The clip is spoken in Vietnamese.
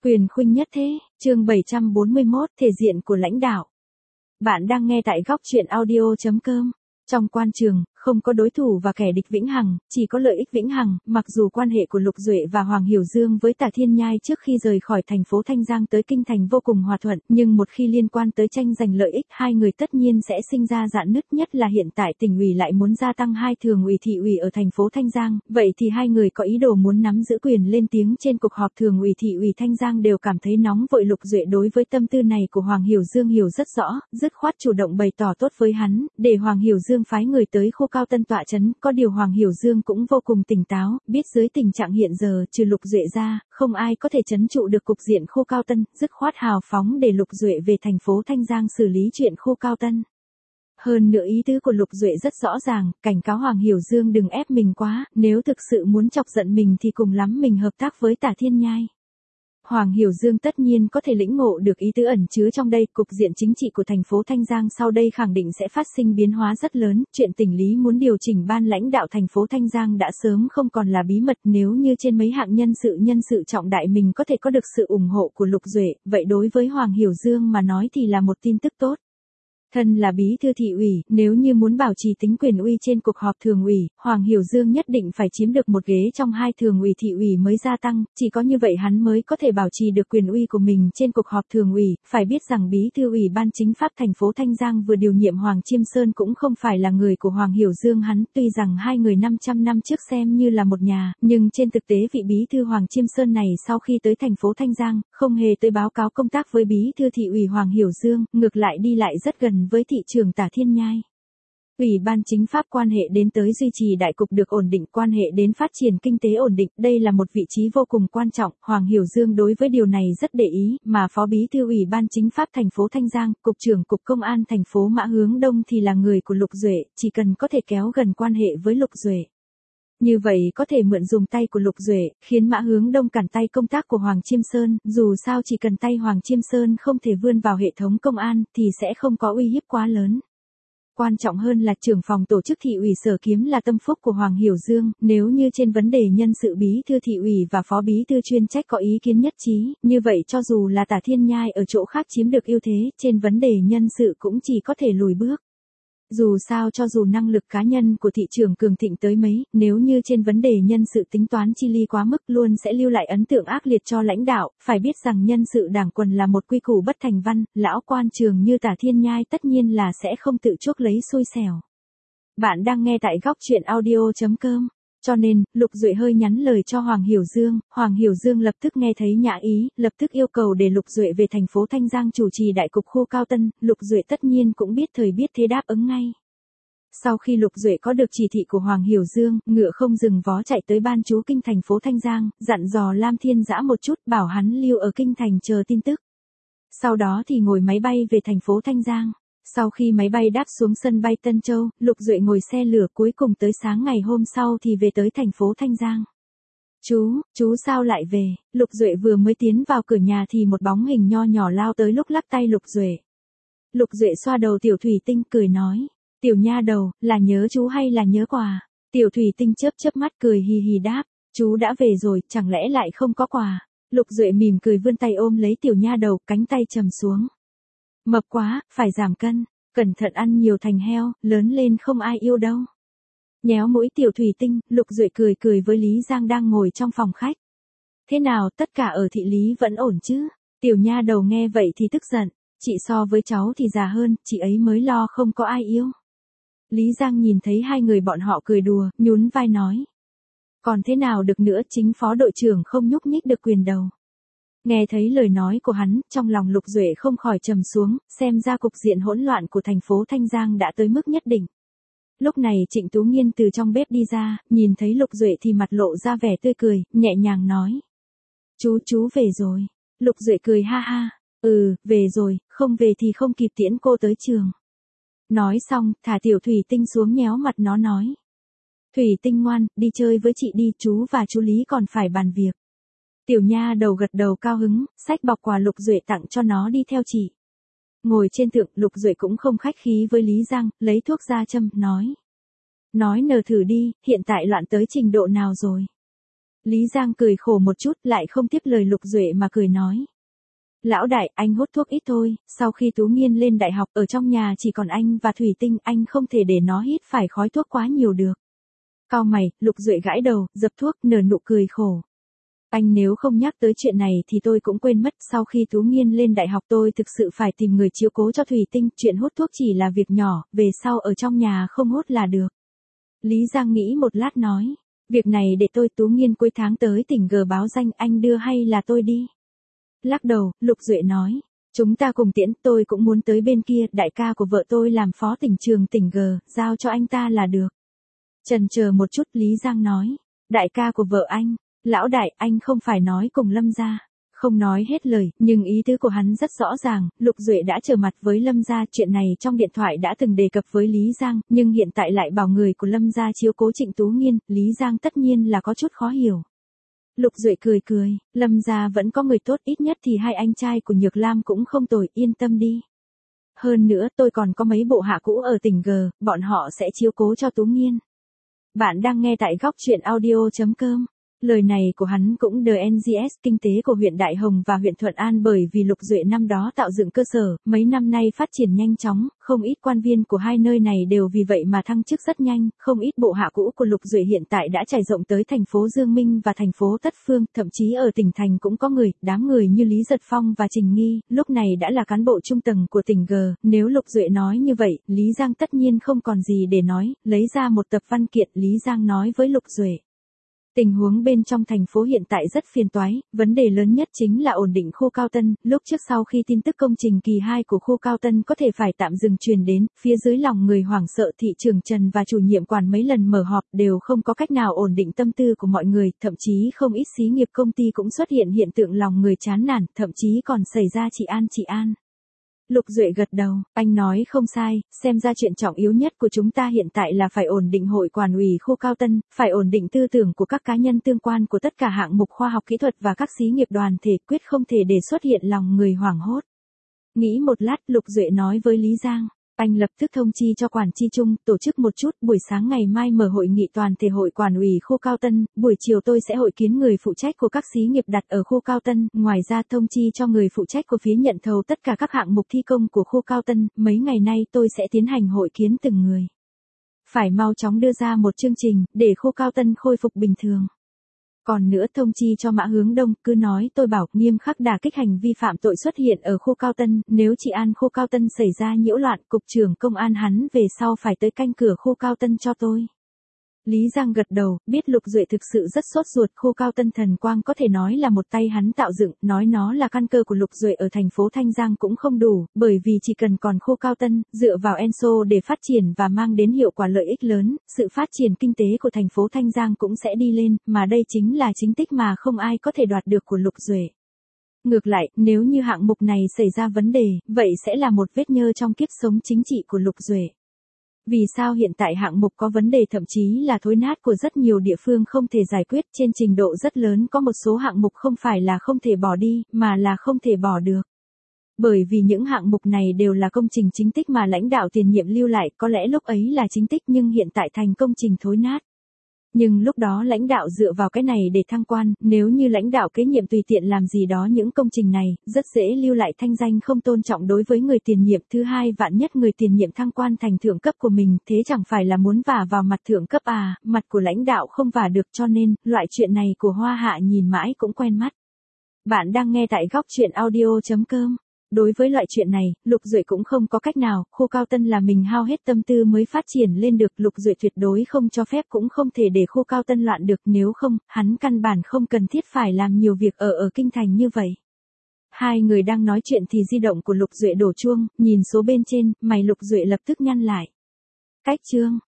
Quyền khuynh nhất thế, chương 741, thể diện của lãnh đạo. Bạn đang nghe tại góc truyện audio.com. Trong quan trường, không có đối thủ và kẻ địch vĩnh hằng, chỉ có lợi ích vĩnh hằng. Mặc dù quan hệ của Lục Duệ và Hoàng Hiểu Dương với Tả Thiên Nhai trước khi rời khỏi thành phố Thanh Giang tới kinh thành vô cùng hòa thuận, nhưng một khi liên quan tới tranh giành lợi ích, hai người tất nhiên sẽ sinh ra rạn nứt, nhất là hiện tại tỉnh ủy lại muốn gia tăng 2 thường ủy thị ủy ở thành phố Thanh Giang, vậy thì hai người có ý đồ muốn nắm giữ quyền lên tiếng trên cuộc họp thường ủy thị ủy Thanh Giang đều cảm thấy nóng vội. Lục Duệ đối với tâm tư này của Hoàng Hiểu Dương hiểu rất rõ, dứt khoát chủ động bày tỏ tốt với hắn, để Hoàng Hiểu Dương phái người tới khu Cao Tân tọa trấn. Có điều Hoàng Hiểu Dương cũng vô cùng tỉnh táo, biết dưới tình trạng hiện giờ, trừ Lục Duệ ra, không ai có thể trấn trụ được cục diện khu Cao Tân, dứt khoát hào phóng để Lục Duệ về thành phố Thanh Giang xử lý chuyện khu Cao Tân. Hơn nữa ý tứ của Lục Duệ rất rõ ràng, cảnh cáo Hoàng Hiểu Dương đừng ép mình quá, nếu thực sự muốn chọc giận mình thì cùng lắm mình hợp tác với Tả Thiên Nhai. Hoàng Hiểu Dương tất nhiên có thể lĩnh ngộ được ý tứ ẩn chứa trong đây, cục diện chính trị của thành phố Thanh Giang sau đây khẳng định sẽ phát sinh biến hóa rất lớn, chuyện tỉnh lý muốn điều chỉnh ban lãnh đạo thành phố Thanh Giang đã sớm không còn là bí mật, nếu như trên mấy hạng nhân sự trọng đại mình có thể có được sự ủng hộ của Lục Duệ, vậy đối với Hoàng Hiểu Dương mà nói thì là một tin tức tốt. Thân là bí thư thị ủy, nếu như muốn bảo trì tính quyền uy trên cuộc họp thường ủy, Hoàng Hiểu Dương nhất định phải chiếm được một ghế trong 2 thường ủy thị ủy mới gia tăng, chỉ có như vậy hắn mới có thể bảo trì được quyền uy của mình trên cuộc họp thường ủy. Phải biết rằng bí thư ủy ban chính pháp thành phố Thanh Giang vừa điều nhiệm Hoàng Chiêm Sơn cũng không phải là người của Hoàng Hiểu Dương hắn, tuy rằng hai người 500 năm trước xem như là một nhà, nhưng trên thực tế vị bí thư Hoàng Chiêm Sơn này sau khi tới thành phố Thanh Giang, không hề tới báo cáo công tác với bí thư thị ủy Hoàng Hiểu Dương, ngược lại đi lại rất gần với thị trưởng Tả Thiên Nhai. Ủy ban chính pháp quan hệ đến tới duy trì đại cục được ổn định, quan hệ đến phát triển kinh tế ổn định, đây là một vị trí vô cùng quan trọng, Hoàng Hiểu Dương đối với điều này rất để ý, mà Phó Bí thư Ủy ban chính pháp thành phố Thanh Giang, Cục trưởng Cục Công an thành phố Mã Hướng Đông thì là người của Lục Duệ, chỉ cần có thể kéo gần quan hệ với Lục Duệ. Như vậy có thể mượn dùng tay của Lục Duệ, khiến Mã Hướng Đông cản tay công tác của Hoàng Chiêm Sơn, dù sao chỉ cần tay Hoàng Chiêm Sơn không thể vươn vào hệ thống công an, thì sẽ không có uy hiếp quá lớn. Quan trọng hơn là trưởng phòng tổ chức thị ủy Sở Kiếm là tâm phúc của Hoàng Hiểu Dương, nếu như trên vấn đề nhân sự bí thư thị ủy và phó bí thư chuyên trách có ý kiến nhất trí, như vậy cho dù là Tả Thiên Nhai ở chỗ khác chiếm được ưu thế, trên vấn đề nhân sự cũng chỉ có thể lùi bước. Dù sao cho dù năng lực cá nhân của thị trưởng cường thịnh tới mấy, nếu như trên vấn đề nhân sự tính toán chi ly quá mức luôn sẽ lưu lại ấn tượng ác liệt cho lãnh đạo, phải biết rằng nhân sự đảng quần là một quy củ bất thành văn, lão quan trường như Tả Thiên Nhai tất nhiên là sẽ không tự chuốc lấy xui xẻo. Bạn đang nghe tại góc truyện audio.com. Cho nên, Lục Duệ hơi nhắn lời cho Hoàng Hiểu Dương lập tức nghe thấy nhã ý, lập tức yêu cầu để Lục Duệ về thành phố Thanh Giang chủ trì đại cục khu Cao Tân, Lục Duệ tất nhiên cũng biết thời biết thế đáp ứng ngay. Sau khi Lục Duệ có được chỉ thị của Hoàng Hiểu Dương, ngựa không dừng vó chạy tới ban chú kinh thành phố Thanh Giang, dặn dò Lam Thiên Dã một chút, bảo hắn lưu ở kinh thành chờ tin tức. Sau đó thì ngồi máy bay về thành phố Thanh Giang. Sau khi máy bay đáp xuống sân bay Tân Châu, Lục Duệ ngồi xe lửa cuối cùng tới sáng ngày hôm sau thì về tới thành phố Thanh Giang. Chú sao lại về? Lục Duệ vừa mới tiến vào cửa nhà thì một bóng hình nho nhỏ lao tới lúc lắc tay Lục Duệ. Lục Duệ xoa đầu Tiểu Thủy Tinh cười nói, tiểu nha đầu, là nhớ chú hay là nhớ quà? Tiểu Thủy Tinh chớp mắt cười hì hì đáp, chú đã về rồi, chẳng lẽ lại không có quà? Lục Duệ mỉm cười vươn tay ôm lấy tiểu nha đầu, cánh tay trầm xuống. Mập quá, phải giảm cân, cẩn thận ăn nhiều thành heo, lớn lên không ai yêu đâu. Nhéo mũi Tiểu Thủy Tinh, Lục Duệ cười với Lý Giang đang ngồi trong phòng khách. Thế nào, tất cả ở thị lý vẫn ổn chứ? Tiểu nha đầu nghe vậy thì tức giận, chị so với cháu thì già hơn, chị ấy mới lo không có ai yêu. Lý Giang nhìn thấy hai người bọn họ cười đùa, nhún vai nói. Còn thế nào được nữa, chính phó đội trưởng không nhúc nhích được quyền đầu. Nghe thấy lời nói của hắn, trong lòng Lục Duệ không khỏi trầm xuống, xem ra cục diện hỗn loạn của thành phố Thanh Giang đã tới mức nhất định. Lúc này Trịnh Tú Nghiên từ trong bếp đi ra, nhìn thấy Lục Duệ thì mặt lộ ra vẻ tươi cười, nhẹ nhàng nói. Chú về rồi. Lục Duệ cười ha ha, về rồi, không về thì không kịp tiễn cô tới trường. Nói xong, thả Tiểu Thủy Tinh xuống nhéo mặt nó nói. Thủy Tinh ngoan, đi chơi với chị đi, chú và chú Lý còn phải bàn việc. Tiểu nha đầu gật đầu cao hứng, xách bọc quà Lục Duệ tặng cho nó đi theo chị. Ngồi trên thượng, Lục Duệ cũng không khách khí với Lý Giang, lấy thuốc ra châm, nói nờ thử đi, hiện tại loạn tới trình độ nào rồi? Lý Giang cười khổ một chút lại không tiếp lời Lục Duệ mà cười nói. Lão đại, anh hút thuốc ít thôi, sau khi Tú Nghiên lên đại học ở trong nhà chỉ còn anh và Thủy Tinh, anh không thể để nó hít phải khói thuốc quá nhiều được. Cau mày, Lục Duệ gãi đầu, dập thuốc, nở nụ cười khổ. Anh nếu không nhắc tới chuyện này thì tôi cũng quên mất, sau khi Tú Nghiên lên đại học tôi thực sự phải tìm người chiếu cố cho Thủy Tinh, chuyện hút thuốc chỉ là việc nhỏ, về sau ở trong nhà không hút là được. Lý Giang nghĩ một lát nói, việc này để tôi Tú Nghiên cuối tháng tới tỉnh G báo danh, anh đưa hay là tôi đi? Lắc đầu, Lục Duệ nói, chúng ta cùng tiễn, tôi cũng muốn tới bên kia, đại ca của vợ tôi làm phó tỉnh trường tỉnh G, giao cho anh ta là được. Chần chờ một chút Lý Giang nói, đại ca của vợ anh, lão đại, anh không phải nói cùng Lâm gia. Không nói hết lời, nhưng ý tứ của hắn rất rõ ràng, Lục Duệ đã trở mặt với Lâm gia, chuyện này trong điện thoại đã từng đề cập với Lý Giang, nhưng hiện tại lại bảo người của Lâm gia chiếu cố Trịnh Tú Nghiên, Lý Giang tất nhiên là có chút khó hiểu. Lục Duệ cười cười, Lâm gia vẫn có người tốt, ít nhất thì hai anh trai của Nhược Lam cũng không tồi, yên tâm đi. Hơn nữa tôi còn có mấy bộ hạ cũ ở tỉnh G, bọn họ sẽ chiếu cố cho Tú Nghiên. Bạn đang nghe tại góc truyện audio.com. Lời này của hắn cũng DNGS kinh tế của huyện Đại Hồng và huyện Thuận An, bởi vì Lục Duệ năm đó tạo dựng cơ sở, mấy năm nay phát triển nhanh chóng, không ít quan viên của hai nơi này đều vì vậy mà thăng chức rất nhanh, không ít bộ hạ cũ của Lục Duệ hiện tại đã trải rộng tới thành phố Dương Minh và thành phố Tất Phương, thậm chí ở tỉnh thành cũng có người, đám người như Lý Giật Phong và Trình Nghi, lúc này đã là cán bộ trung tầng của tỉnh G, nếu Lục Duệ nói như vậy, Lý Giang tất nhiên không còn gì để nói, lấy ra một tập văn kiện, Lý Giang nói với Lục Duệ. Tình huống bên trong thành phố hiện tại rất phiền toái, vấn đề lớn nhất chính là ổn định khu Cao Tân, lúc trước sau khi tin tức công trình kỳ 2 của khu Cao Tân có thể phải tạm dừng truyền đến, phía dưới lòng người hoảng sợ, thị trưởng Trần và chủ nhiệm quản mấy lần mở họp đều không có cách nào ổn định tâm tư của mọi người, thậm chí không ít xí nghiệp công ty cũng xuất hiện hiện tượng lòng người chán nản, thậm chí còn xảy ra trị an. Lục Duệ gật đầu, anh nói không sai, xem ra chuyện trọng yếu nhất của chúng ta hiện tại là phải ổn định hội quản ủy khu Cao Tân, phải ổn định tư tưởng của các cá nhân tương quan của tất cả hạng mục khoa học kỹ thuật và các xí nghiệp đoàn thể, quyết không thể để xuất hiện lòng người hoảng hốt. Nghĩ một lát, Lục Duệ nói với Lý Giang, anh lập tức thông chi cho quản chi chung, tổ chức một chút, buổi sáng ngày mai mở hội nghị toàn thể hội quản ủy khu Cao Tân, buổi chiều tôi sẽ hội kiến người phụ trách của các xí nghiệp đặt ở khu Cao Tân, ngoài ra thông chi cho người phụ trách của phía nhận thầu tất cả các hạng mục thi công của khu Cao Tân, mấy ngày nay tôi sẽ tiến hành hội kiến từng người. Phải mau chóng đưa ra một chương trình, để khu Cao Tân khôi phục bình thường. Còn nữa thông chi cho Mã Hướng Đông, cứ nói tôi bảo nghiêm khắc đả kích hành vi phạm tội xuất hiện ở khu Cao Tân, nếu trị an khu Cao Tân xảy ra nhiễu loạn, cục trưởng công an hắn về sau phải tới canh cửa khu Cao Tân cho tôi. Lý Giang gật đầu, biết Lục Duệ thực sự rất sốt ruột, khu Cao Tân Thần Quang có thể nói là một tay hắn tạo dựng, nói nó là căn cơ của Lục Duệ ở thành phố Thanh Giang cũng không đủ, bởi vì chỉ cần còn khu Cao Tân, dựa vào Enso để phát triển và mang đến hiệu quả lợi ích lớn, sự phát triển kinh tế của thành phố Thanh Giang cũng sẽ đi lên, mà đây chính là chính tích mà không ai có thể đoạt được của Lục Duệ. Ngược lại, nếu như hạng mục này xảy ra vấn đề, vậy sẽ là một vết nhơ trong kiếp sống chính trị của Lục Duệ. Vì sao hiện tại hạng mục có vấn đề, thậm chí là thối nát của rất nhiều địa phương không thể giải quyết, trên trình độ rất lớn có một số hạng mục không phải là không thể bỏ đi, mà là không thể bỏ được. Bởi vì những hạng mục này đều là công trình chính tích mà lãnh đạo tiền nhiệm lưu lại, có lẽ lúc ấy là chính tích nhưng hiện tại thành công trình thối nát. Nhưng lúc đó lãnh đạo dựa vào cái này để thăng quan, nếu như lãnh đạo kế nhiệm tùy tiện làm gì đó những công trình này, rất dễ lưu lại thanh danh không tôn trọng đối với người tiền nhiệm. Thứ hai, vạn nhất người tiền nhiệm thăng quan thành thượng cấp của mình, thế chẳng phải là muốn vả vào mặt thượng cấp à, mặt của lãnh đạo không vả được, cho nên, loại chuyện này của Hoa Hạ nhìn mãi cũng quen mắt. Bạn đang nghe tại góc truyện audio.com. Đối với loại chuyện này, Lục Duệ cũng không có cách nào, khu Cao Tân là mình hao hết tâm tư mới phát triển lên được, Lục Duệ tuyệt đối không cho phép cũng không thể để khu Cao Tân loạn được, nếu không, hắn căn bản không cần thiết phải làm nhiều việc ở kinh thành như vậy. Hai người đang nói chuyện thì di động của Lục Duệ đổ chuông, nhìn số bên trên, mày Lục Duệ lập tức nhăn lại. Cách chương